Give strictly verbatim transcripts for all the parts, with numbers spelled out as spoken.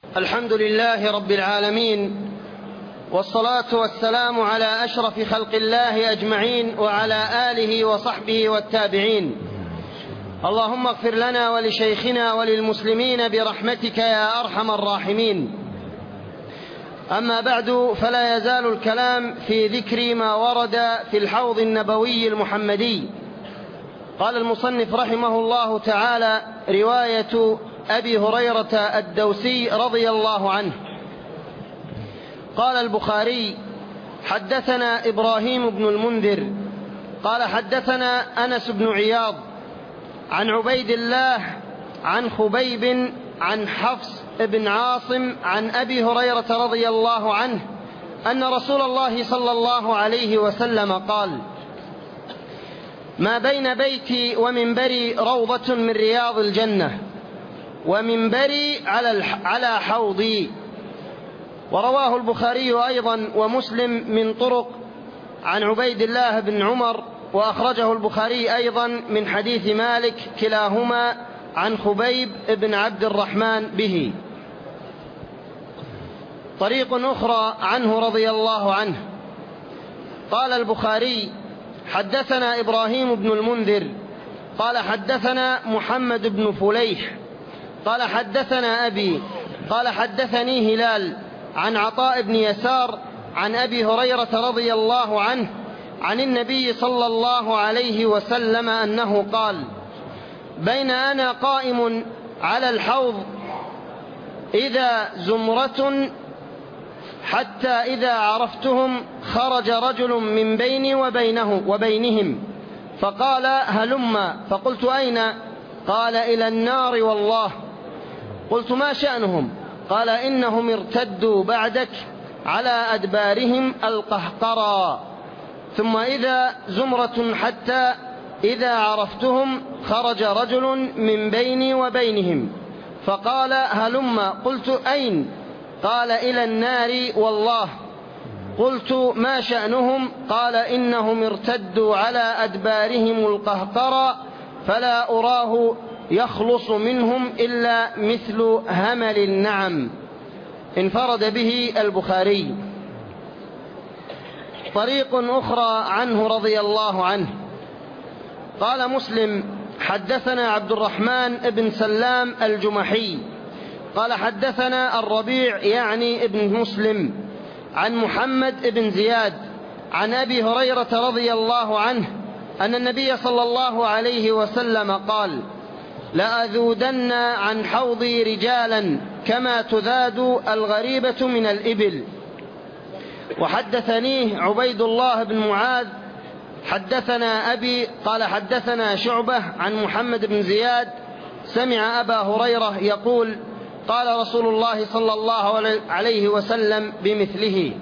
الحمد لله رب العالمين، والصلاة والسلام على أشرف خلق الله أجمعين وعلى آله وصحبه والتابعين. اللهم اغفر لنا ولشيخنا وللمسلمين برحمتك يا أرحم الراحمين. أما بعد، فلا يزال الكلام في ذكر ما ورد في الحوض النبوي المحمدي. قال المصنف رحمه الله تعالى: رواية أبي هريرة الدوسي رضي الله عنه. قال البخاري: حدثنا إبراهيم بن المنذر قال حدثنا أنس بن عياض عن عبيد الله عن خبيب عن حفص بن عاصم عن أبي هريرة رضي الله عنه أن رسول الله صلى الله عليه وسلم قال: ما بين بيتي ومنبري روضة من رياض الجنة، ومنبري على على حوضي. ورواه البخاري أيضا ومسلم من طرق عن عبيد الله بن عمر، وأخرجه البخاري أيضا من حديث مالك، كلاهما عن خبيب بن عبد الرحمن به. طريق أخرى عنه رضي الله عنه. قال البخاري: حدثنا إبراهيم بن المنذر قال حدثنا محمد بن فليح قال حدثنا أبي قال حدثني هلال عن عطاء بن يسار عن أبي هريرة رضي الله عنه عن النبي صلى الله عليه وسلم أنه قال: بين أنا قائم على الحوض إذا زمرة حتى إذا عرفتهم خرج رجل من بيني وبينه وبينهم فقال: هلم. فقلت: أين؟ قال: إلى النار والله. قلت: ما شأنهم؟ قال: إنهم ارتدوا بعدك على أدبارهم القهقرى. ثم إذا زمرة حتى إذا عرفتهم خرج رجل من بيني وبينهم فقال: هلم. قلت: أين؟ قال: إلى النار والله. قلت: ما شأنهم؟ قال: إنهم ارتدوا على أدبارهم القهقرى فلا أراه يخلص منهم إلا مثل همل النعم. انفرد به البخاري. طريق أخرى عنه رضي الله عنه. قال مسلم: حدثنا عبد الرحمن بن سلام الجمحي قال حدثنا الربيع يعني ابن مسلم عن محمد بن زياد عن أبي هريرة رضي الله عنه أن النبي صلى الله عليه وسلم قال: لأذودن عن حوضي رجالا كما تذاد الغريبة من الإبل. وحدثنيه عبيد الله بن معاذ حدثنا أبي قال حدثنا شعبة عن محمد بن زياد سمع أبا هريرة يقول: قال رسول الله صلى الله عليه وسلم بمثله.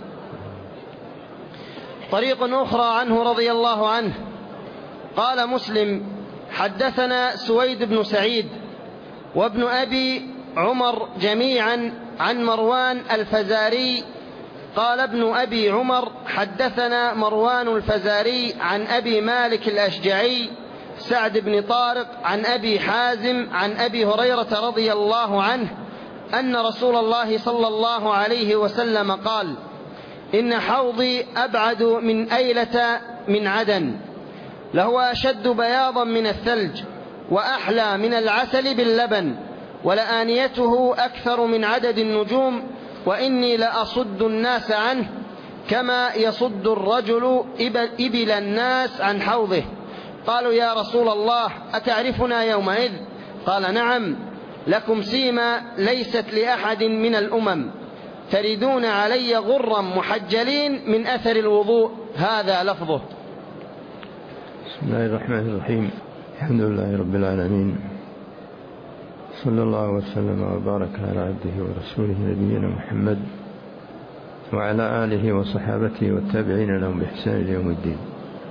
طريق أخرى عنه رضي الله عنه. قال مسلم: حدثنا سويد بن سعيد وابن أبي عمر جميعا عن مروان الفزاري قال ابن أبي عمر: حدثنا مروان الفزاري عن أبي مالك الأشجعي سعد بن طارق عن أبي حازم عن أبي هريرة رضي الله عنه أن رسول الله صلى الله عليه وسلم قال: إن حوضي أبعد من أيلة من عدن، لهو أشد بياضا من الثلج وأحلى من العسل باللبن، ولآنيته أكثر من عدد النجوم، وإني لأصد الناس عنه كما يصد الرجل إبل الناس عن حوضه. قالوا: يا رسول الله أتعرفنا يومئذ؟ قال: نعم، لكم سيما ليست لأحد من الأمم، تردون علي غرا محجلين من أثر الوضوء. هذا لفظه. بسم الله الرحمن الرحيم. الحمد لله رب العالمين، صلى الله وسلم وبارك على عبده ورسوله نبينا محمد وعلى آله وصحابته والتابعين لهم بإحسان إلى يوم الدين.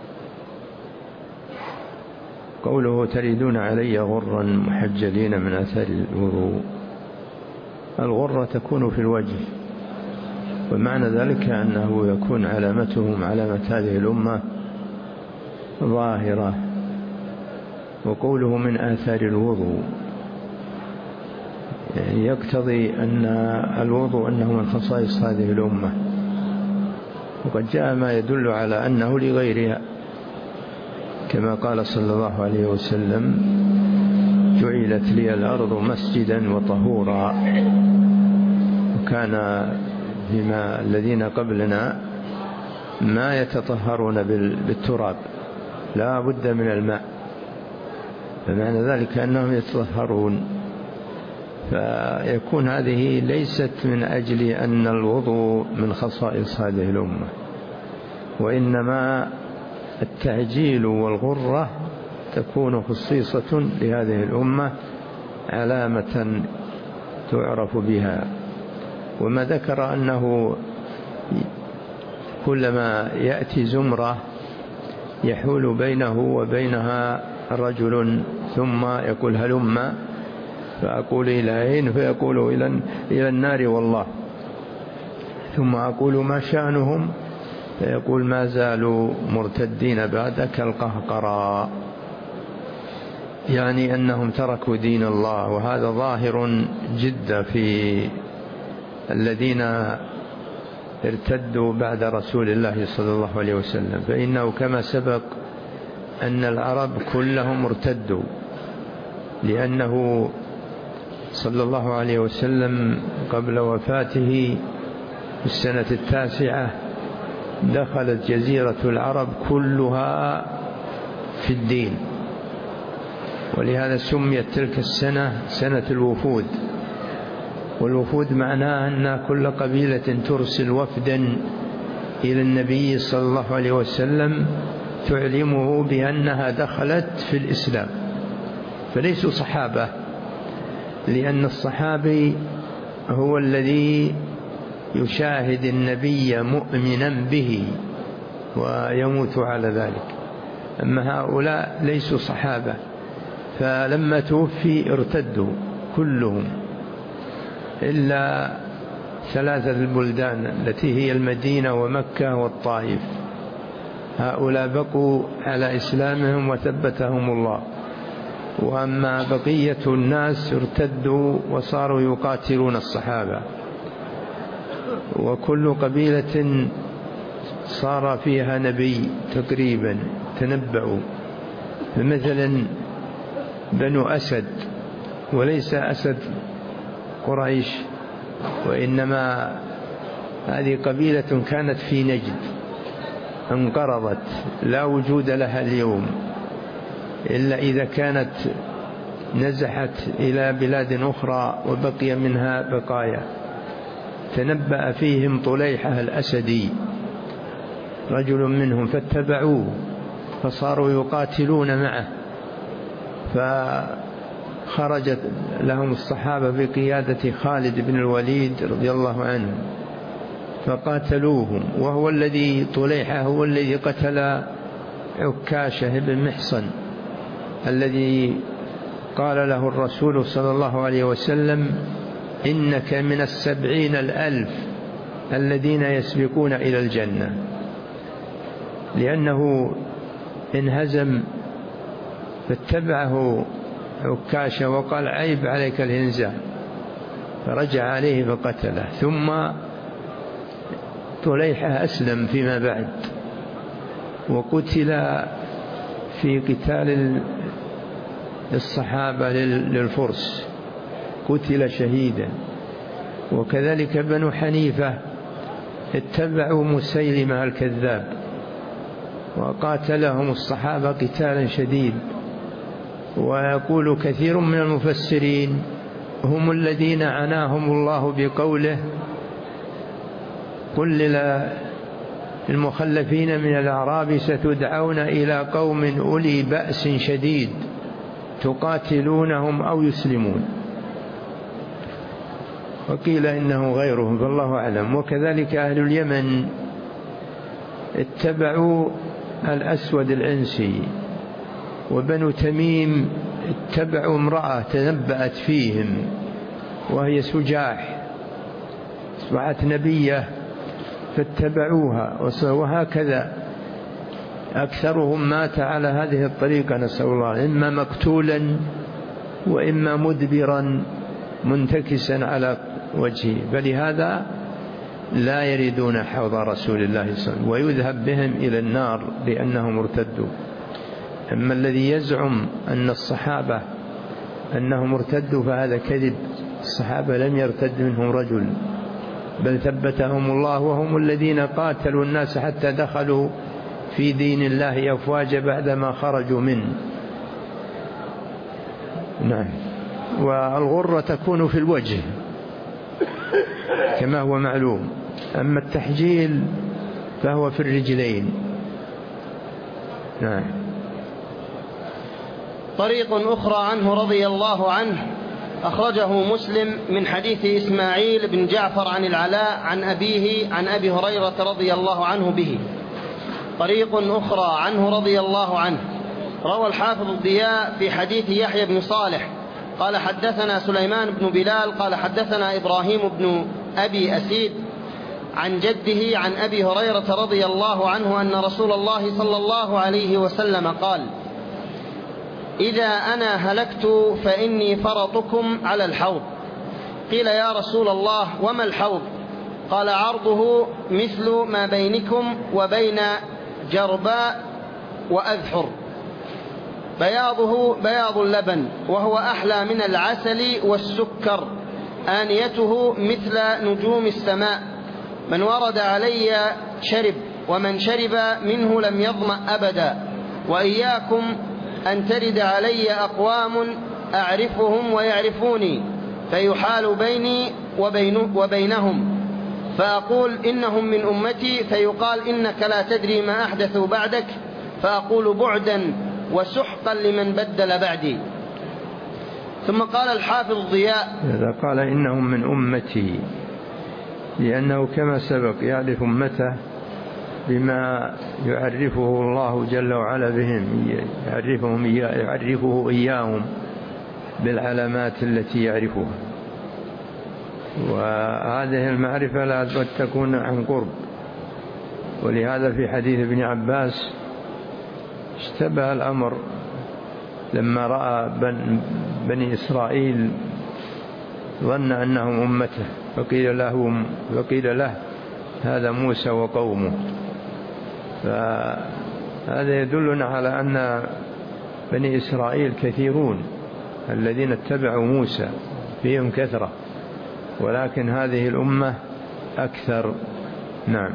قوله: تردون علي غرا محجلين من أثر الوضوء. الغرة تكون في الوجه، ومعنى ذلك أنه يكون علامتهم علامة هذه الأمة ظاهرة. وقوله من آثار الوضوء يعني يقتضي أن الوضوء أنه من خصائص هذه الأمة، وقد جاء ما يدل على أنه لغيرها، كما قال صلى الله عليه وسلم: جعلت لي الأرض مسجدا وطهورا. وكان فيما الذين قبلنا ما يتطهرون بالتراب، لا بد من الماء، فمعنى ذلك أنهم يتطهرون. فيكون هذه ليست من أجل أن الوضوء من خصائص هذه الأمة، وإنما التعجيل والغرة تكون خصيصة لهذه الأمة، علامة تعرف بها. وما ذكر أنه كلما يأتي زمرة يحول بينه وبينها رجل ثم يقول: هلم، فأقول: إلى أين؟ فيقول: إلى النار والله. ثم أقول: ما شأنهم؟ فيقول: ما زالوا مرتدين بعد كالقهقرى، يعني أنهم تركوا دين الله. وهذا ظاهر جدا في الذين ارتدوا بعد رسول الله صلى الله عليه وسلم، فإنه كما سبق أن العرب كلهم ارتدوا، لأنه صلى الله عليه وسلم قبل وفاته في السنة التاسعة دخلت جزيرة العرب كلها في الدين، ولهذا سميت تلك السنة سنة الوفود. والوفود معناه أن كل قبيلة ترسل وفدا إلى النبي صلى الله عليه وسلم تعلمه بأنها دخلت في الإسلام، فليسوا صحابة، لأن الصحابي هو الذي يشاهد النبي مؤمنا به ويموت على ذلك، أما هؤلاء ليسوا صحابة. فلما توفي ارتدوا كلهم إلا ثلاثة البلدان التي هي المدينة ومكة والطائف، هؤلاء بقوا على إسلامهم وثبتهم الله. وأما بقية الناس ارتدوا وصاروا يقاتلون الصحابة، وكل قبيلة صار فيها نبي تقريبا تنبأوا. فمثلا بنو أسد، وليس أسد قريش، وإنما هذه قبيلة كانت في نجد انقرضت لا وجود لها اليوم إلا إذا كانت نزحت إلى بلاد أخرى وبقي منها بقايا. تنبأ فيهم طليحة الأسدي رجل منهم فاتبعوه فصاروا يقاتلون معه، فخرجت لهم الصحابة بقيادة خالد بن الوليد رضي الله عنه فقاتلوهم، وهو الذي طليحة هو الذي قتل عكاشة بن محصن الذي قال له الرسول صلى الله عليه وسلم: إنك من السبعين الألف الذين يسبقون إلى الجنة، لأنه انهزم فاتبعه عكاشة وقال: عيب عليك الهنزام، فرجع عليه فقتله. ثم طليحة أسلم فيما بعد وقتل في قتال الصحابة للفرس، قتل شهيدا. وكذلك بنو حنيفة اتبعوا مسيلمة الكذاب وقاتلهم الصحابة قتالا شديد. ويقول كثير من المفسرين هم الذين عناهم الله بقوله: قل للمخلفين من الأعراب ستدعون إلى قوم أولي بأس شديد تقاتلونهم أو يسلمون، وقيل إنه غيرهم فالله أعلم. وكذلك أهل اليمن اتبعوا الأسود العنسي، وبنو تميم اتبعوا امرأة تنبأت فيهم وهي سجاح أصبحت نبية فاتبعوها، وهكذا أكثرهم مات على هذه الطريقة، نسأل الله، إما مقتولا وإما مدبرا منتكسا على وجهه، فلهذا لا يريدون حوض رسول الله صلى الله عليه وسلم ويذهب بهم إلى النار لأنهم ارتدوا. أما الذي يزعم أن الصحابة أنهم ارتدوا فهذا كذب، الصحابة لم يرتد منهم رجل، بل ثبتهم الله، وهم الذين قاتلوا الناس حتى دخلوا في دين الله أفواجا بعدما خرجوا منه. نعم. والغرة تكون في الوجه كما هو معلوم، أما التحجيل فهو في الرجلين. نعم. طريق أخرى عنه رضي الله عنه أخرجه مسلم من حديث إسماعيل بن جعفر عن العلاء عن أبيه عن أبي هريرة رضي الله عنه به. طريق أخرى عنه رضي الله عنه روى الحافظ الضياء في حديث يحيى بن صالح قال حدثنا سليمان بن بلال قال حدثنا إبراهيم بن أبي أسيد عن جده عن أبي هريرة رضي الله عنه أن رسول الله صلى الله عليه وسلم قال: إذا أنا هلكت فإني فرطكم على الحوض. قيل: يا رسول الله وما الحوض؟ قال: عرضه مثل ما بينكم وبين جرباء وأذحر، بياضه بياض اللبن وهو أحلى من العسل والسكر، آنيته مثل نجوم السماء، من ورد علي شرب، ومن شرب منه لم يظمأ أبدا. وإياكم أن ترد علي أقوام أعرفهم ويعرفوني فيحال بيني وبين وبينهم، فأقول إنهم من أمتي، فيقال إنك لا تدري ما أحدثوا بعدك، فأقول بعدا وسحقا لمن بدل بعدي. ثم قال الحافظ ضياء: إذا قال إنهم من أمتي لأنه كما سبق يعرف أمته بما يعرفه الله جل وعلا بهم، يعرفهم يعرفه إياهم بالعلامات التي يعرفها، وهذه المعرفة لا بد تكون عن قرب. ولهذا في حديث ابن عباس اشتبه الأمر لما رأى بني إسرائيل ظن أنهم أمته، فقيل له, فقيل له هذا موسى وقومه. فهذا يدلنا على أن بني إسرائيل كثيرون الذين اتبعوا موسى فيهم كثرة، ولكن هذه الأمة أكثر. نعم.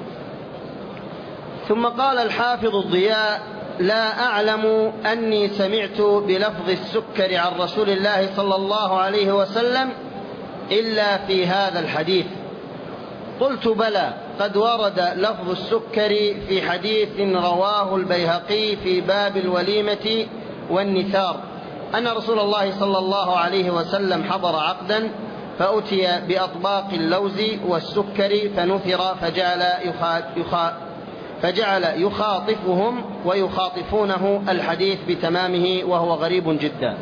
ثم قال الحافظ الضياء: لا أعلم أني سمعت بلفظ السكر عن رسول الله صلى الله عليه وسلم إلا في هذا الحديث. قلت: بلى، قد ورد لفظ السكر في حديث رواه البيهقي في باب الوليمة والنثار، أن رسول الله صلى الله عليه وسلم حضر عقدا فأتي بأطباق اللوز والسكر فنثر، فجعل يخا يخا فجعل يخاطفهم ويخاطفونه الحديث بتمامه، وهو غريب جدا.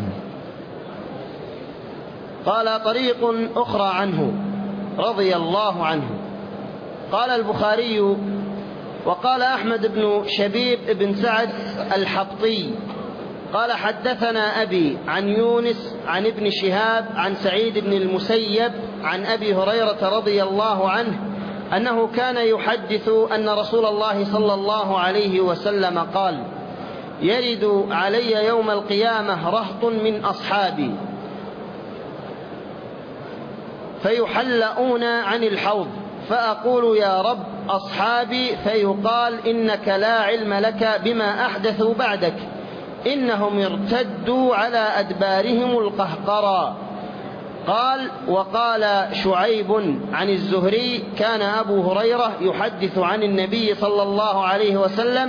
قال: طريق أخرى عنه رضي الله عنه قال البخاري: وقال أحمد بن شبيب بن سعد الحبطي قال حدثنا أبي عن يونس عن ابن شهاب عن سعيد بن المسيب عن أبي هريرة رضي الله عنه أنه كان يحدث أن رسول الله صلى الله عليه وسلم قال: يرد علي يوم القيامة رهط من أصحابي فيحلؤون عن الحوض، فأقول: يا رب أصحابي، فيقال: إنك لا علم لك بما أحدثوا بعدك، إنهم ارتدوا على أدبارهم القهقرى. قال: وقال شعيب عن الزهري: كان أبو هريرة يحدث عن النبي صلى الله عليه وسلم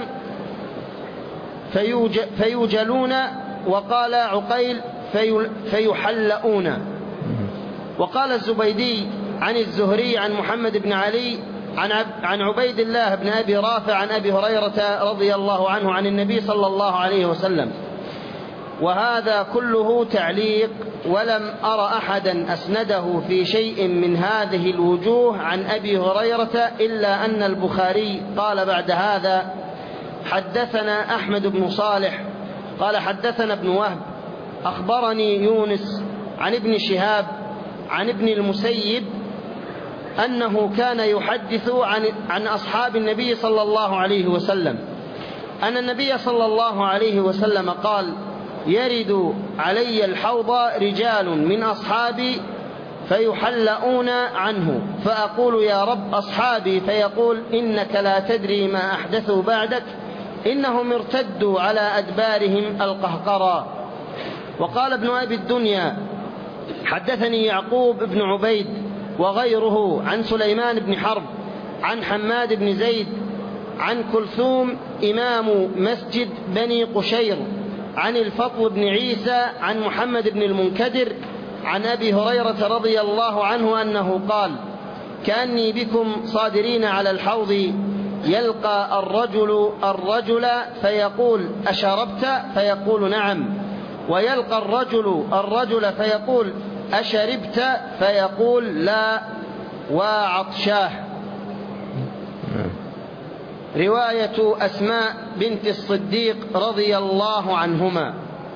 فيوجلون، وقال عقيل: فيحلؤون. وقال الزبيدي عن الزهري عن محمد بن علي عن عبيد الله بن أبي رافع عن أبي هريرة رضي الله عنه عن النبي صلى الله عليه وسلم. وهذا كله تعليق، ولم أر أحدا أسنده في شيء من هذه الوجوه عن أبي هريرة، إلا أن البخاري قال بعد هذا: حدثنا أحمد بن صالح قال حدثنا ابن وهب أخبرني يونس عن ابن شهاب عن ابن المسيب أنه كان يحدث عن, عن أصحاب النبي صلى الله عليه وسلم أن النبي صلى الله عليه وسلم قال: يرد علي الحوض رجال من أصحابي فيحلؤون عنه، فأقول: يا رب أصحابي، فيقول: إنك لا تدري ما أحدثوا بعدك، إنهم ارتدوا على أدبارهم القهقرى. وقال ابن أبي الدنيا: حدثني يعقوب بن عبيد وغيره عن سليمان بن حرب عن حماد بن زيد عن كلثوم إمام مسجد بني قشير عن الفضل بن عيسى عن محمد بن المنكدر عن أبي هريرة رضي الله عنه أنه قال: كأني بكم صادرين على الحوض، يلقى الرجل الرجل فيقول: أشربت؟ فيقول: نعم. ويلقى الرجل الرجل فيقول: أشربت؟ فيقول: لا، وعطشاه. رواية أسماء بنت الصديق رضي الله عنهما.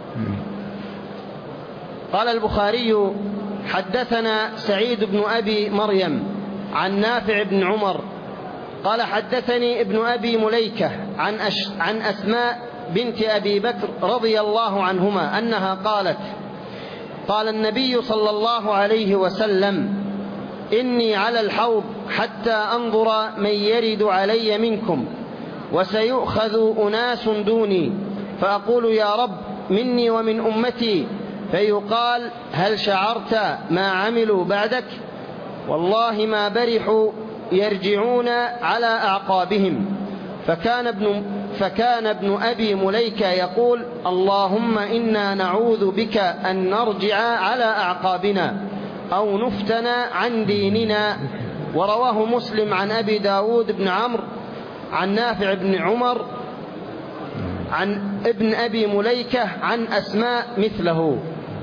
قال البخاري: حدثنا سعيد بن أبي مريم عن نافع بن عمر قال: حدثني ابن أبي مليكة عن, أش عن أسماء بنت أبي بكر رضي الله عنهما أنها قالت: قال النبي صلى الله عليه وسلم: إني على الحوض حتى أنظر من يرد علي منكم، وسيؤخذ أناس دوني، فأقول: يا رب مني ومن أمتي، فيقال: هل شعرت ما عملوا بعدك؟ والله ما برحوا يرجعون على أعقابهم. فكان ابن, فكان ابن أبي مليكة يقول: اللهم إنا نعوذ بك أن نرجع على أعقابنا أو نفتن عن ديننا. ورواه مسلم عن أبي داود بن عمرو عن نافع بن عمر عن ابن أبي مليكة عن أسماء مثله.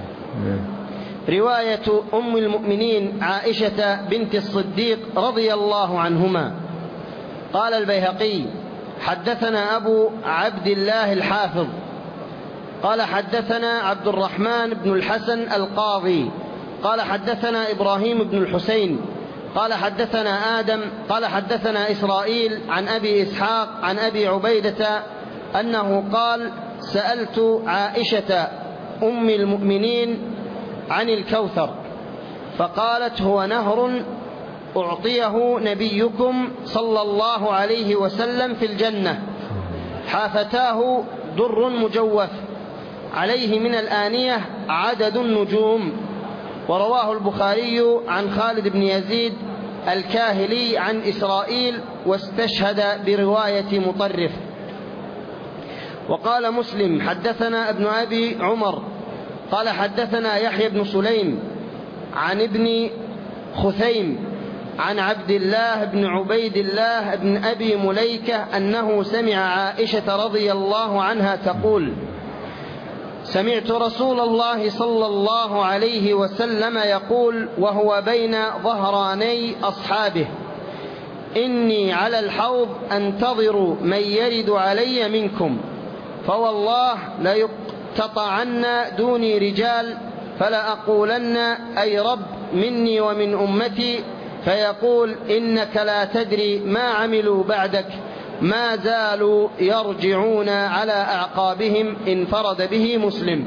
رواية أم المؤمنين عائشة بنت الصديق رضي الله عنهما. قال البيهقي: حدثنا أبو عبد الله الحافظ قال: حدثنا عبد الرحمن بن الحسن القاضي قال: حدثنا إبراهيم بن الحسين قال: حدثنا آدم قال: حدثنا إسرائيل عن أبي إسحاق عن أبي عبيدة أنه قال: سألت عائشة أم المؤمنين عن الكوثر، فقالت: هو نهر أعطيه نبيكم صلى الله عليه وسلم في الجنة، حافتاه در مجوف، عليه من الآنية عدد النجوم. ورواه البخاري عن خالد بن يزيد الكاهلي عن إسرائيل، واستشهد برواية مطرف. وقال مسلم: حدثنا ابن أبي عمر قال: حدثنا يحيى بن سليم عن ابن خثيم عن عبد الله بن عبيد الله بن أبي مليكة أنه سمع عائشة رضي الله عنها تقول: سمعت رسول الله صلى الله عليه وسلم يقول وهو بين ظهراني أصحابه: إني على الحوض أنتظر من يرد علي منكم، فوالله ليقتطعن دوني رجال، فلأقولن: أي رب مني ومن أمتي، فيقول: إنك لا تدري ما عملوا بعدك، ما زالوا يرجعون على أعقابهم. انفرد به مسلم.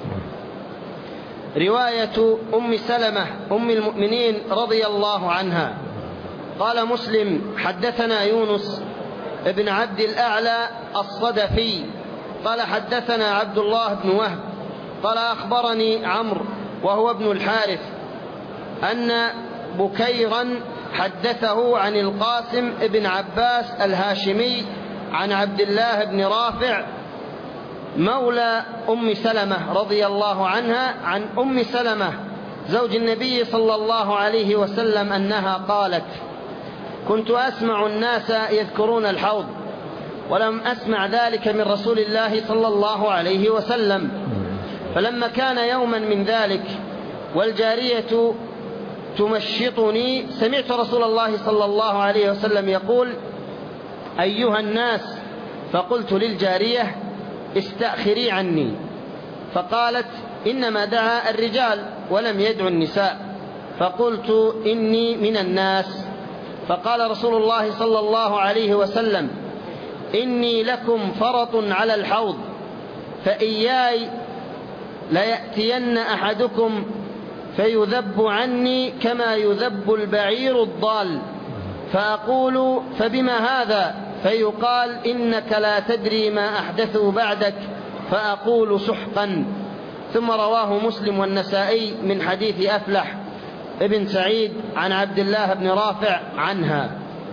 رواية أم سلمة أم المؤمنين رضي الله عنها. قال مسلم: حدثنا يونس ابن عبد الأعلى الصدفي قال: حدثنا عبد الله بن وهب قال: أخبرني عمرو وهو ابن الحارث أن بكيرا حدثه عن القاسم ابن عباس الهاشمي عن عبد الله بن رافع مولى أم سلمة رضي الله عنها عن أم سلمة زوج النبي صلى الله عليه وسلم أنها قالت: كنت أسمع الناس يذكرون الحوض، ولم أسمع ذلك من رسول الله صلى الله عليه وسلم، فلما كان يوما من ذلك والجارية تمشطني سمعت رسول الله صلى الله عليه وسلم يقول: أيها الناس، فقلت للجارية: استأخري عني، فقالت: إنما دعا الرجال ولم يدعو النساء، فقلت إني من الناس. فقال رسول الله صلى الله عليه وسلم: إني لكم فرط على الحوض، فإياي ليأتين أحدكم فيذب عني كما يذب البعير الضال، فأقول: فبما هذا؟ فيقال: إنك لا تدري ما أحدثوا بعدك، فأقول: سحقا. ثم رواه مسلم والنسائي من حديث أفلح ابن سعيد عن عبد الله بن رافع عنها.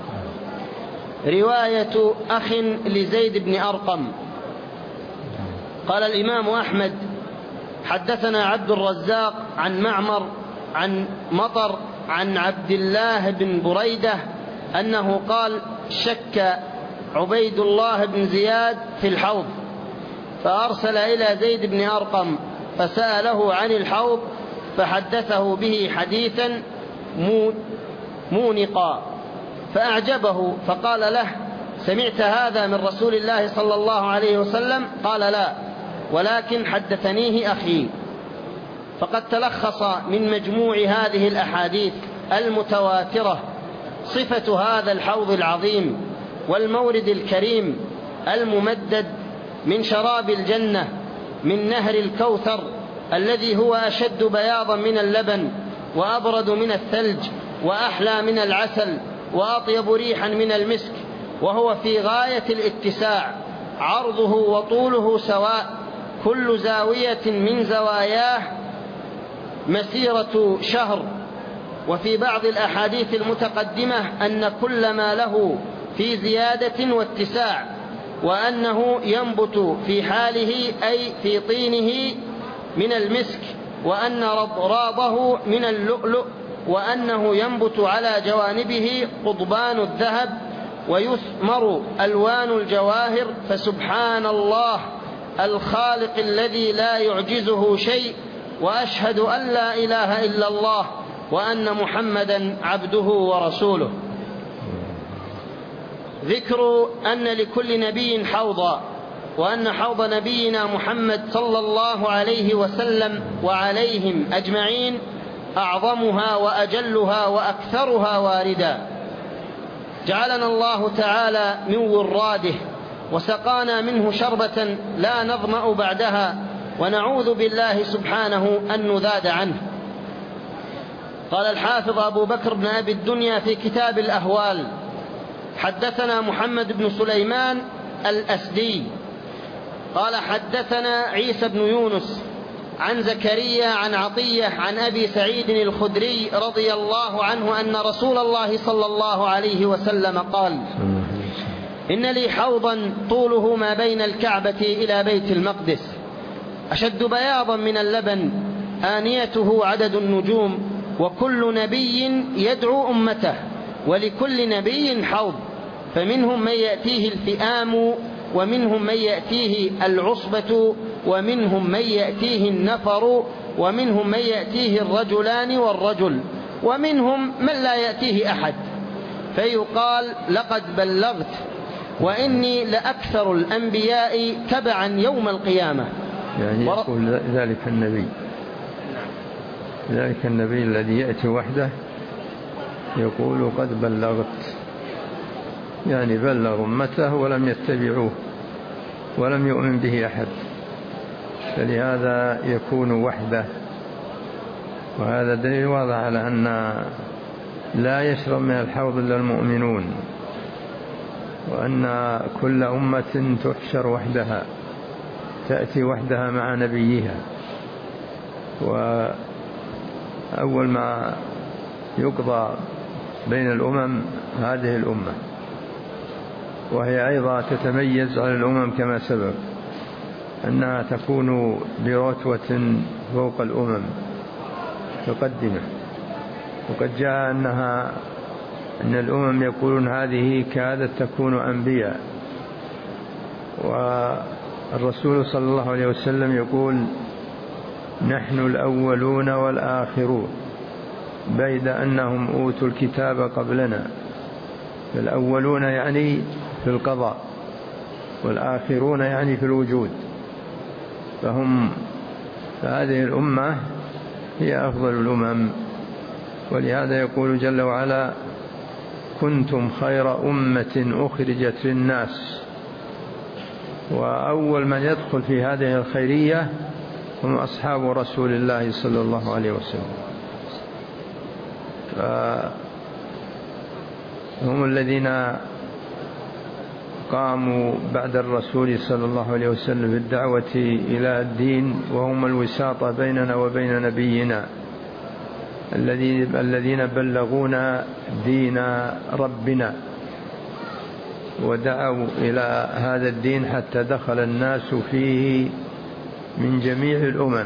رواية أخ لزيد بن أرقم. قال الإمام أحمد: حدثنا عبد الرزاق عن معمر عن مطر عن عبد الله بن بريدة أنه قال: شك عبيد الله بن زياد في الحوض، فأرسل إلى زيد بن أرقم فسأله عن الحوض، فحدثه به حديثا مونقا فأعجبه، فقال له: سمعت هذا من رسول الله صلى الله عليه وسلم؟ قال: لا، ولكن حدثنيه أخي. فقد تلخص من مجموع هذه الأحاديث المتواترة صفة هذا الحوض العظيم والمورد الكريم الممدد من شراب الجنة من نهر الكوثر، الذي هو أشد بياضا من اللبن وأبرد من الثلج وأحلى من العسل وأطيب ريحا من المسك، وهو في غاية الاتساع، عرضه وطوله سواء، كل زاوية من زواياه مسيرة شهر. وفي بعض الأحاديث المتقدمة أن كل ما له في زيادة واتساع، وأنه ينبت في حاله أي في طينه من المسك، وأن رضراضه من اللؤلؤ، وأنه ينبت على جوانبه قضبان الذهب، ويثمر ألوان الجواهر. فسبحان الله الخالق الذي لا يعجزه شيء، وأشهد أن لا إله إلا الله وأن محمدا عبده ورسوله. ذكر أن لكل نبي حوضا، وأن حوض نبينا محمد صلى الله عليه وسلم وعليهم أجمعين أعظمها وأجلها وأكثرها واردا. جعلنا الله تعالى من وراده، وسقانا منه شربة لا نظمأ بعدها، ونعوذ بالله سبحانه أن نذاد عنه. قال الحافظ أبو بكر بن أبي الدنيا في كتاب الأهوال: حدثنا محمد بن سليمان الأسدي قال: حدثنا عيسى بن يونس عن زكريا عن عطية عن أبي سعيد الخدري رضي الله عنه أن رسول الله صلى الله عليه وسلم قال: إن لي حوضا طوله ما بين الكعبة إلى بيت المقدس، أشد بياضا من اللبن، آنيته عدد النجوم، وكل نبي يدعو أمته، ولكل نبي حوض، فمنهم من يأتيه الفئام، ومنهم من يأتيه العصبة، ومنهم من يأتيه النفر، ومنهم من يأتيه الرجلان والرجل، ومنهم من لا يأتيه أحد، فيقال: لقد بلغت، وإني لأكثر الأنبياء تبعا يوم القيامة. يعني يقول ذلك النبي ذلك النبي الذي يأتي وحده يقول: قد بلغت، يعني بلغ أمته ولم يتبعوه ولم يؤمن به أحد، فلهذا يكون وحده. وهذا دليل واضح على أن لا يشرب من الحوض إلا المؤمنون، وأن كل أمة تحشر وحدها، تأتي وحدها مع نبيها. وأول ما يقضى بين الأمم هذه الأمة، وهي أيضا تتميز على الأمم كما سبق أنها تكون برتوة فوق الأمم مقدمة. وقد جاء أنها أن الأمم يقولون هذه كادت تكون أنبياء، والرسول صلى الله عليه وسلم يقول: نحن الأولون والآخرون، بيد أنهم أوتوا الكتاب قبلنا. فالأولون يعني في القضاء، والآخرون يعني في الوجود، فهم فهذه الأمة هي أفضل الأمم، ولهذا يقول جل وعلا: كنتم خير أمة أخرجت للناس. وأول من يدخل في هذه الخيرية هم أصحاب رسول الله صلى الله عليه وسلم، فهم الذين قاموا بعد الرسول صلى الله عليه وسلم بالدعوة إلى الدين، وهم الوساطة بيننا وبين نبينا الذين بلغونا دين ربنا ودعوا إلى هذا الدين حتى دخل الناس فيه من جميع الأمم،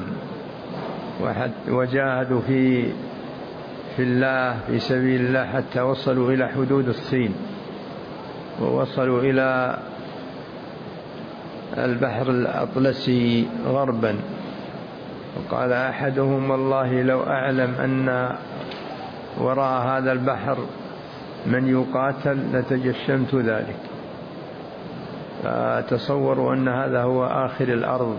وجاهدوا في في الله في سبيل الله حتى وصلوا إلى حدود الصين، ووصلوا إلى البحر الأطلسي غربا. وقال أحدهم: والله لو أعلم أن وراء هذا البحر من يقاتل لتجشمت ذلك. فتصوروا أن هذا هو آخر الأرض.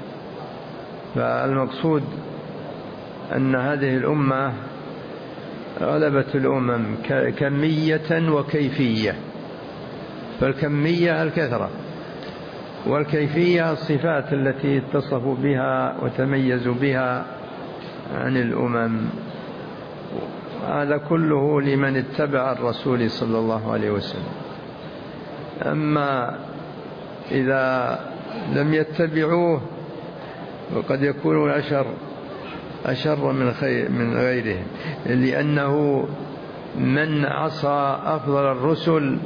فالمقصود أن هذه الأمة غلبت الأمم كمية وكيفية، فالكمية الكثرة، والكيفية الصفات التي اتصفوا بها وتميزوا بها عن الأمم. هذا كله لمن اتبع الرسول صلى الله عليه وسلم. أما إذا لم يتبعوه وقد يكونون أشر أشر من خير من غيرهم، لأنه من عصى أفضل الرسل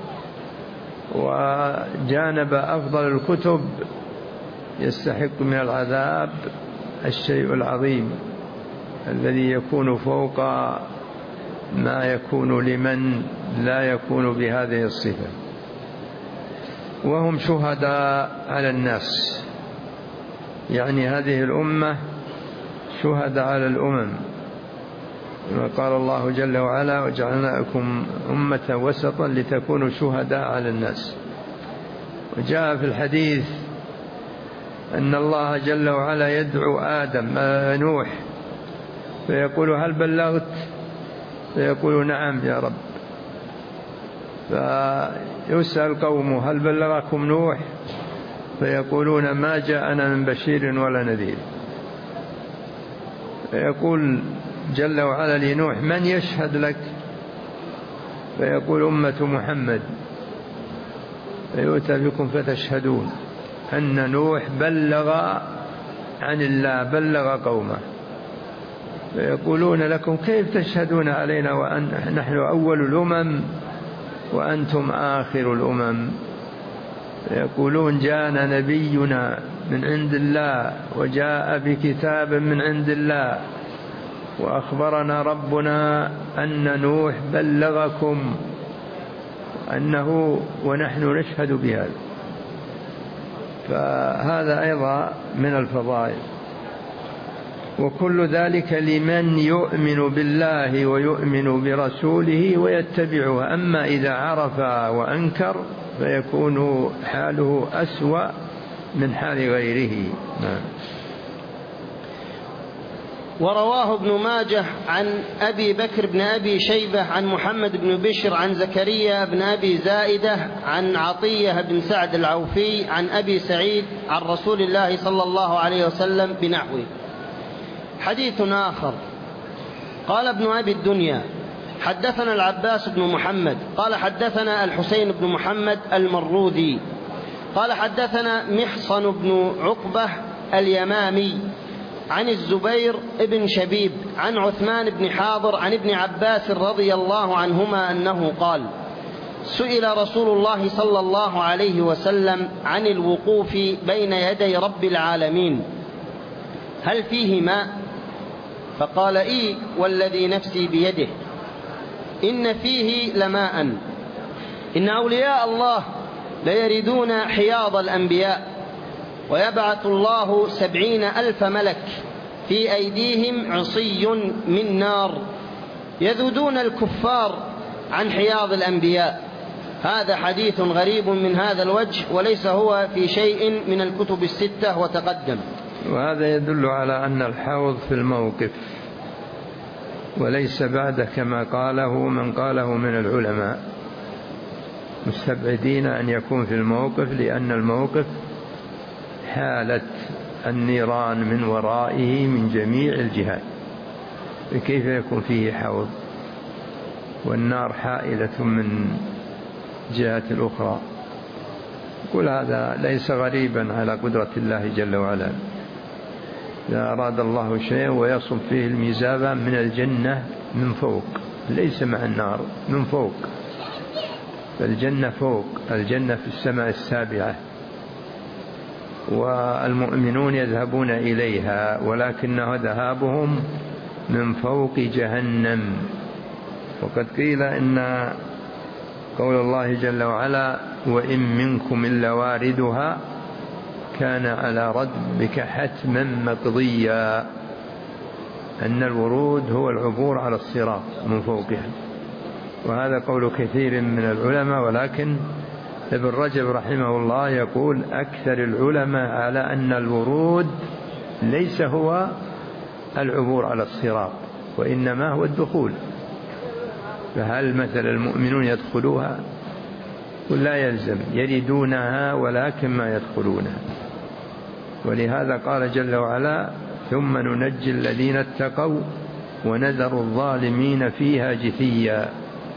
وجانب أفضل الكتب يستحق من العذاب الشيء العظيم الذي يكون فوق ما يكون لمن لا يكون بهذه الصفة. وهم شهداء على الناس، يعني هذه الأمة شهداء على الأمم، قال الله جل وعلا: وجعلناكم أمة وسطا لتكونوا شهداء على الناس. وجاء في الحديث أن الله جل وعلا يدعو آدم نوح فيقول: هل بلغت؟ فيقول: نعم يا رب. فيسأل قومه: هل بلغكم نوح؟ فيقولون: ما جاءنا من بشير ولا نذير. فيقول جل وعلا لنوح: من يشهد لك؟ فيقول: أمة محمد. فيؤتى بكم فتشهدون أن نوح بلغ عن الله، بلغ قومه. فيقولون لكم: كيف تشهدون علينا ونحن أول الأمم وأنتم آخر الأمم؟ فيقولون: جاءنا نبينا من عند الله وجاء بكتاب من عند الله وأخبرنا ربنا أن نوح بلغكم أنه ونحن نشهد بهذا. فهذا أيضا من الفضائل. وكل ذلك لمن يؤمن بالله ويؤمن برسوله ويتبعه. أما إذا عرف وأنكر فيكون حاله أسوأ من حال غيره. نعم. ورواه ابن ماجه عن أبي بكر بن أبي شيبة عن محمد بن بشر عن زكريا بن أبي زائدة عن عطية بن سعد العوفي عن أبي سعيد عن رسول الله صلى الله عليه وسلم بنحوه. حديث آخر: قال ابن أبي الدنيا: حدثنا العباس بن محمد قال حدثنا الحسين بن محمد المروذي قال حدثنا محصن بن عقبة اليمامي عن الزبير بن شبيب عن عثمان بن حاضر عن ابن عباس رضي الله عنهما أنه قال: سئل رسول الله صلى الله عليه وسلم عن الوقوف بين يدي رب العالمين هل فيه ماء؟ فقال: إي والذي نفسي بيده إن فيه لماء، إن أولياء الله ليردون حياض الأنبياء، ويبعث الله سبعين ألف ملك في أيديهم عصي من نار يذودون الكفار عن حياض الأنبياء. هذا حديث غريب من هذا الوجه وليس هو في شيء من الكتب الستة وتقدم. وهذا يدل على أن الحوض في الموقف وليس بعد كما قاله من قاله من العلماء، مستبعدين أن يكون في الموقف، لأن الموقف حالة النيران من ورائه من جميع الجهات، كيف يكون فيه حوض والنار حائلة من جهة الأخرى؟ كل هذا ليس غريبا على قدرة الله جل وعلا. إذا أراد الله شيئا ويصب فيه الميزابة من الجنة من فوق، ليس مع النار، من فوق، فالجنة فوق، الجنة في السماء السابعة، والمؤمنون يذهبون إليها ولكنه ذهابهم من فوق جهنم. وقد قيل إن قول الله جل وعلا وإن منكم إلا واردها كان على ربك حتما مقضيا، أن الورود هو العبور على الصراط من فوقها، وهذا قول كثير من العلماء، ولكن ابن رجب رحمه الله يقول أكثر العلماء على أن الورود ليس هو العبور على الصراط وإنما هو الدخول. فهل مثل المؤمنون يدخلوها؟ قل لا يلزم، يردونها ولكن ما يدخلونها. ولهذا قال جل وعلا ثم ننجي الذين اتقوا ونذر الظالمين فيها جثيا.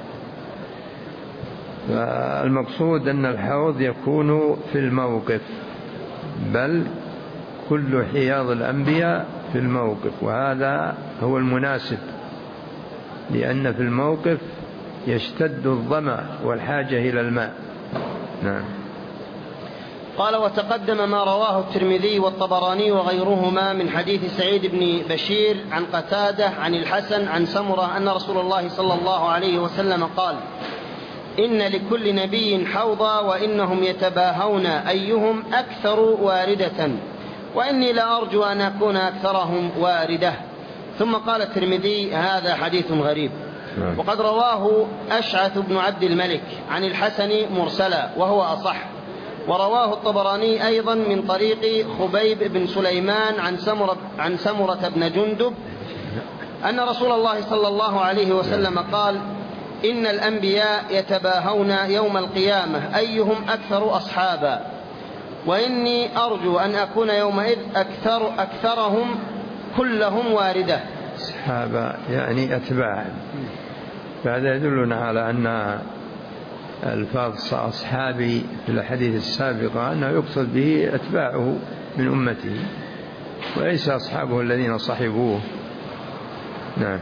فالمقصود أن الحوض يكون في الموقف، بل كل حياض الأنبياء في الموقف، وهذا هو المناسب، لأن في الموقف يشتد الظمأ والحاجة إلى الماء. نعم. قال وتقدم ما رواه الترمذي والطبراني وغيرهما من حديث سعيد بن بشير عن قتادة عن الحسن عن سمرة أن رسول الله صلى الله عليه وسلم قال إن لكل نبي حوضا وإنهم يتباهون أيهم أكثر واردة وإني لأرجو أن أكون أكثرهم واردة. ثم قال الترمذي هذا حديث غريب. وقد رواه أشعث بن عبد الملك عن الحسن مرسلا وهو أصح، ورواه الطبراني أيضا من طريق خبيب بن سليمان عن سمرة, عن سمرة بن جندب أن رسول الله صلى الله عليه وسلم قال إن الأنبياء يتباهون يوم القيامة أيهم أكثر أصحابا وإني أرجو أن أكون يومئذ أكثر أكثرهم كلهم واردة. أصحابا يعني أتباع. فهذا يدلنا على أن الفاظ أصحابي في الحديث السابقة أنه يقصد به أتباعه من أمته وليس أصحابه الذين صحبوه. نعم.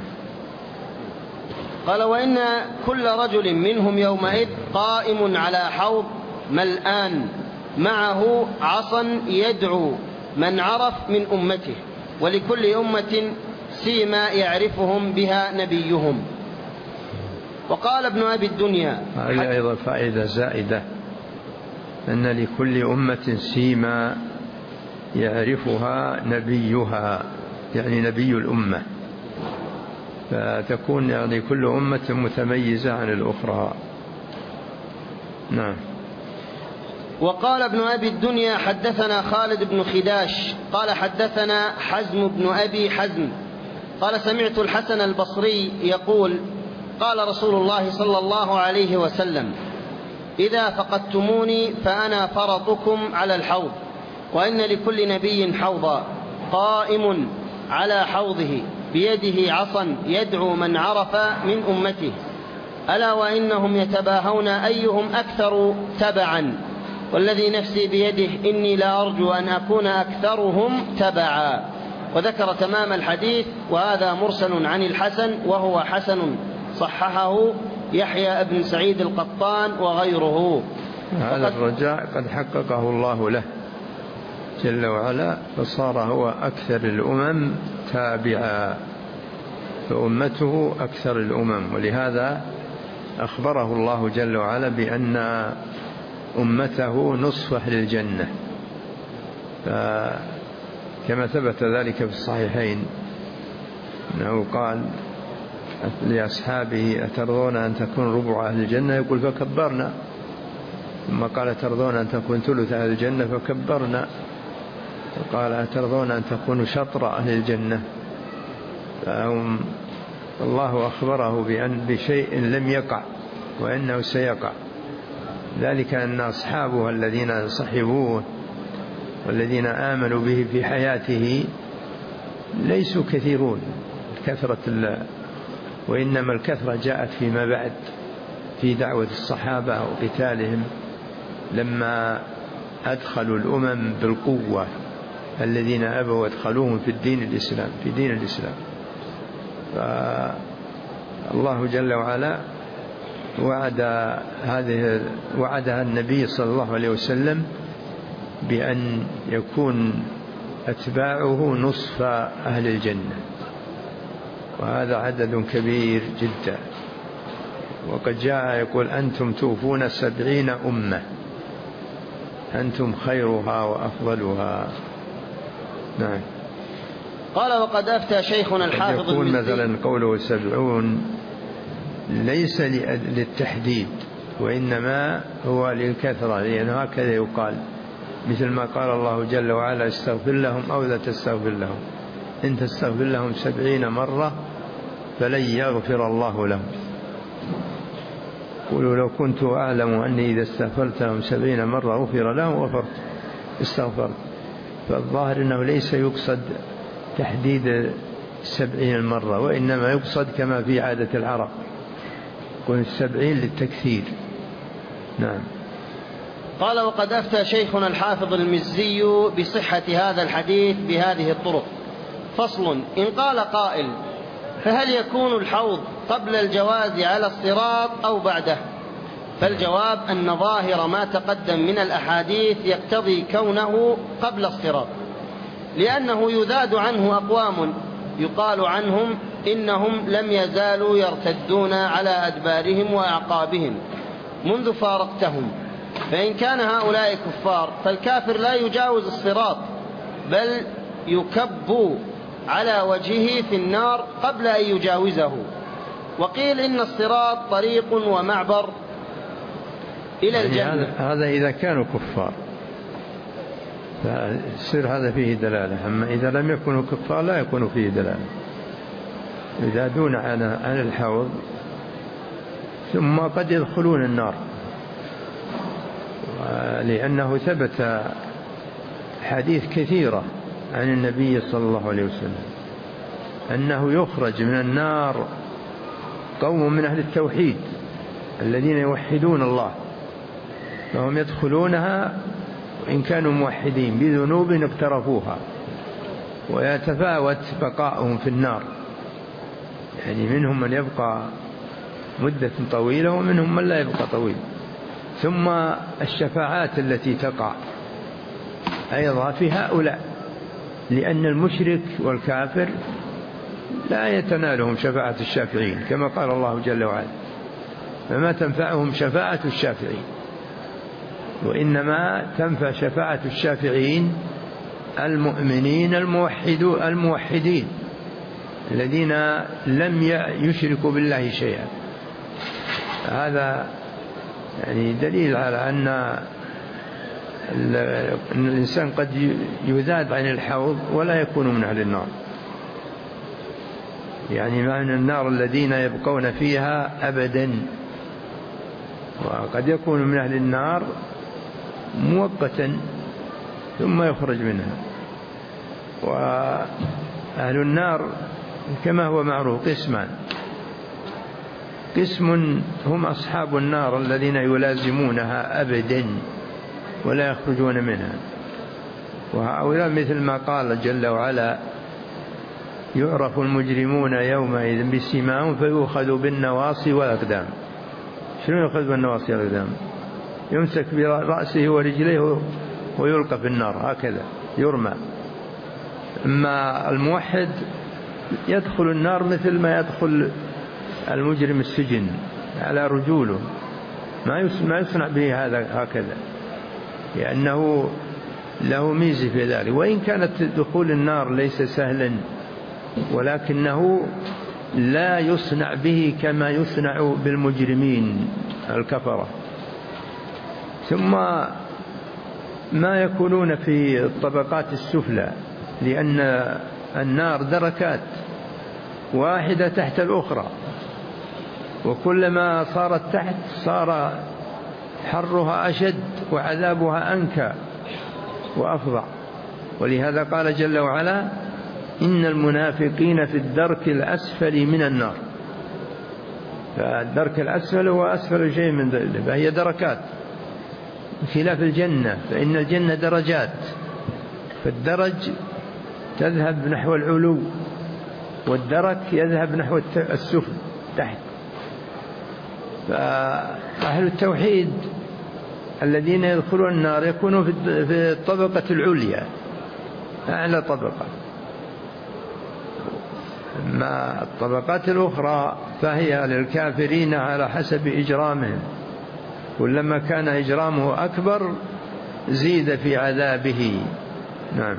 قال وإن كل رجل منهم يومئذ قائم على حوض ملآن معه عصا يدعو من عرف من أمته ولكل أمة سيما يعرفهم بها نبيهم. وقال ابن أبي الدنيا هذه أيضا فائدة زائدة أن لكل أمة سيما يعرفها نبيها، يعني نبي الأمة، فتكون يعني كل أمة متميزة عن الأخرى. نعم. وقال ابن أبي الدنيا حدثنا خالد بن خداش قال حدثنا حزم بن أبي حزم قال سمعت الحسن البصري يقول قال رسول الله صلى الله عليه وسلم إذا فقدتموني فأنا فرطكم على الحوض وإن لكل نبي حوضا قائم على حوضه بيده عصا يدعو من عرف من أمته ألا وإنهم يتباهون أيهم أكثر تبعا والذي نفسي بيده إني لا أرجو أن أكون أكثرهم تبعا. وذكر تمام الحديث وهذا مرسل عن الحسن وهو حسن صححه يحيى بن سعيد القطان وغيره. هذا الرجاء قد حققه الله له جل وعلا فصار هو أكثر الأمم تابعا فأمته أكثر الأمم، ولهذا أخبره الله جل وعلا بأن أمته نصف أهل الجنة، كما ثبت ذلك في الصحيحين أنه قال لأصحابه أترضون أن تكون ربع أهل الجنة؟ يقول فكبرنا. ثم قال ترضون أن تكون ثلث أهل الجنة؟ فكبرنا. قال أترضون أن تكونوا شطر أهل الجنة؟ فهم الله أخبره بأن بشيء لم يقع وإنه سيقع، ذلك أن أصحابه الذين صحبوه والذين آمنوا به في حياته ليسوا كثيرون كثرة الله، وإنما الكثرة جاءت فيما بعد في دعوة الصحابة وقتالهم لما أدخلوا الأمم بالقوة، الذين أبوا أدخلوهم في الدين الإسلام في دين الإسلام. فالله جل وعلا وعد هذه وعدها النبي صلى الله عليه وسلم بأن يكون أتباعه نصف أهل الجنة، وهذا عدد كبير جدا. وقد جاء يقول أنتم توفون سبعين أمة أنتم خيرها وأفضلها. نعم. قال وقد أفتى شيخنا الحافظ يكون مثلا قوله سبعون ليس للتحديد وإنما هو للكثرة، لأن هكذا يقال، مثل ما قال الله جل وعلا استغفر لهم أو لا تستغفر لهم، إن تستغفر لهم سبعين مرة فلن يغفر الله لهم. قولوا لو كنت أعلم أني إذا استغفرت لهم سبعين مرة غفر لهم غفرت استغفرت. فالظاهر أنه ليس يقصد تحديد سبعين المرة، وإنما يقصد كما في عادة العرب يكون السبعين للتكثير. نعم. قال وقد أفتى شيخنا الحافظ المزي بصحة هذا الحديث بهذه الطرق. فصل. إن قال قائل فهل يكون الحوض قبل الجواز على الصراط أو بعده؟ فالجواب أن ظاهر ما تقدم من الأحاديث يقتضي كونه قبل الصراط، لأنه يذاد عنه أقوام يقال عنهم إنهم لم يزالوا يرتدون على أدبارهم وأعقابهم منذ فارقتهم، فإن كان هؤلاء كفار فالكافر لا يجاوز الصراط بل يكب على وجهه في النار قبل أن يجاوزه. وقيل إن الصراط طريق ومعبر إلى الجنة. يعني هذا إذا كانوا كفار فالسر هذا فيه دلالة، أما إذا لم يكونوا كفار لا يكون فيه دلالة. إذا دون عن الحوض ثم قد يدخلون النار، لأنه ثبت حديث كثيرة عن النبي صلى الله عليه وسلم أنه يخرج من النار قوم من أهل التوحيد الذين يوحدون الله، فهم يدخلونها وإن كانوا موحدين بذنوب اقترفوها، ويتفاوت بقاؤهم في النار، يعني منهم من يبقى مدة طويلة ومنهم من لا يبقى طويل. ثم الشفاعات التي تقع أيضا في هؤلاء، لأن المشرك والكافر لا يتنالهم شفاعة الشافعين كما قال الله جل وعلا فما تنفعهم شفاعة الشافعين، وإنما تنفع شفاعة الشافعين المؤمنين الموحدين الذين لم يشركوا بالله شيئا. هذا يعني دليل على أن الإنسان قد يذاد عن الحوض ولا يكون من أهل النار، يعني من النار الذين يبقون فيها أبدا، وقد يكون من أهل النار مؤقتا ثم يخرج منها. وأهل النار كما هو معروف قسمان: قسم هم أصحاب النار الذين يلازمونها أبدا ولا يخرجون منها، وهؤلاء مثل ما قال جل وعلا: يعرف المجرمون يومئذ بسيماهم فيؤخذ بالنواصي والأقدام. شنو يؤخذ بالنواصي والأقدام؟ يمسك برأسه ورجليه ويلقى في النار، هكذا يرمى. أما الموحد يدخل النار مثل ما يدخل المجرم السجن على رجوله، ما يصنع به هذا هكذا، لأنه له ميزة في ذلك. وإن كانت دخول النار ليس سهلا، ولكنه لا يصنع به كما يصنع بالمجرمين الكفرة. ثم ما يكونون في الطبقات السفلى، لأن النار دركات واحدة تحت الأخرى، وكلما صارت تحت صار حرها أشد وعذابها أنكى وأفظع. ولهذا قال جل وعلا: إن المنافقين في الدرك الأسفل من النار. فالدرك الأسفل هو أسفل شيء من ذلك، فهي دركات، خلاف الجنة، فإن الجنة درجات، فالدرج تذهب نحو العلو، والدرك يذهب نحو السفل تحت. فأهل التوحيد الذين يدخلون النار يكونوا في الطبقة العليا، أعلى طبقة. ما الطبقات الأخرى فهي للكافرين على حسب إجرامهم، كلما كان إجرامه أكبر زيد في عذابه. نعم.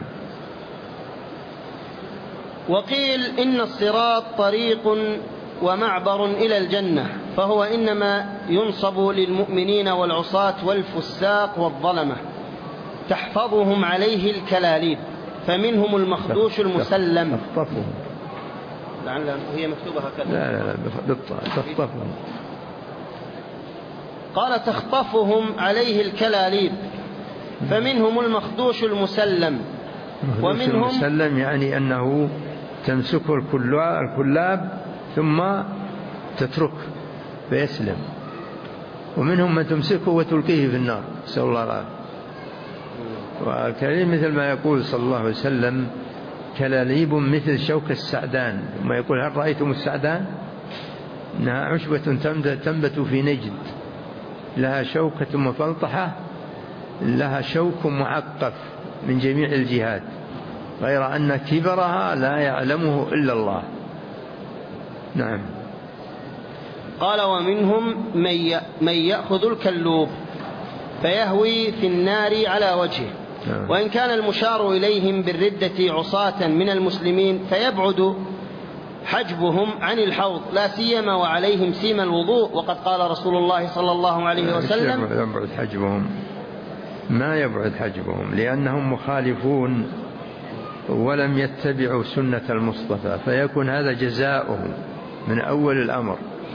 وقيل إن الصراط طريق ومعبر إلى الجنة، فهو إنما ينصب للمؤمنين والعصاة والفساق والظلمة، تحفظهم عليه الكلاليب، فمنهم المخدوش المسلم. تخطفهم، لعل هي مكتوبة هكذا. لا لا لا تخطفهم. قال: تخطفهم عليه الكلاليب، فمنهم المخدوش المسلم. ومنهم المسلم يعني أنه تمسكه الكلاب ثم تترك فيسلم، ومنهم من تمسكه وتلقيه في النار، نسأل الله العافية. والكلاليب مثل ما يقول صلى الله عليه وسلم: كلاليب مثل شوك السعدان. ثم يقول: هل رأيتم السعدان؟ إنها عشبة تنبت في نجد، لها شوكة مفلطحة، لها شوك معقف من جميع الجهات، غير أن كبرها لا يعلمه إلا الله. نعم. قال: ومنهم من يأخذ الكلوب فيهوي في النار على وجهه. نعم. وإن كان المشار إليهم بالردة عصاة من المسلمين فيبعد حجبهم عن الحوض، لا سيما وعليهم سيم الوضوء، وقد قال رسول الله صلى الله عليه وسلم: يبعد حجبهم، ما يبعد حجبهم، لأنهم مخالفون ولم يتبعوا سنة المصطفى، فيكون هذا جزاؤهم من أول الأمر،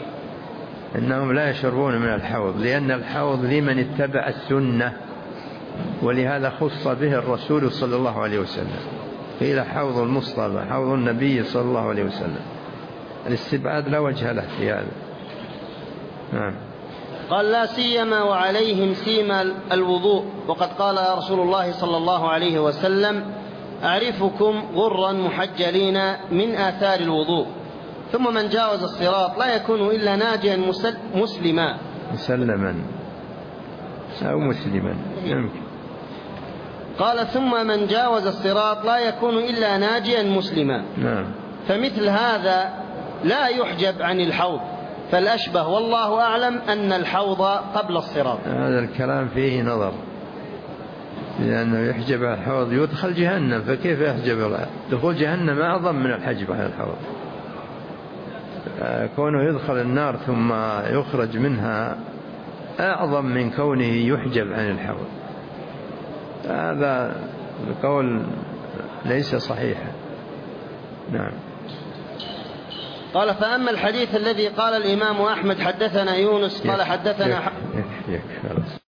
إنهم لا يشربون من الحوض، لأن الحوض لمن اتبع السنة، ولهذا خص به الرسول صلى الله عليه وسلم، قيل حوض المصطفى، حوض النبي صلى الله عليه وسلم. الاستبعاد لا وجه له في هذا. نعم. قال: لا سيما وعليهم سيم الوضوء، وقد قال رسول الله صلى الله عليه وسلم: أعرفكم غرا محجلين من آثار الوضوء. ثم من جاوز الصراط لا يكون إلا ناجيا مسلما مسلما أو مسلما. يمكن. قال: ثم من جاوز الصراط لا يكون إلا ناجيا مسلما. نعم. فمثل هذا لا يحجب عن الحوض، فالأشبه والله أعلم أن الحوض قبل الصراط. هذا الكلام فيه نظر، لأنه يحجب على الحوض يدخل جهنم، فكيف يحجب؟ دخول جهنم أعظم من الحجب على الحوض. كونه يدخل النار ثم يخرج منها أعظم من كونه يحجب عن الحوض. هذا القول ليس صحيحا. نعم. قال: فأما الحديث الذي قال الإمام أحمد حدثنا يونس قال حدثنا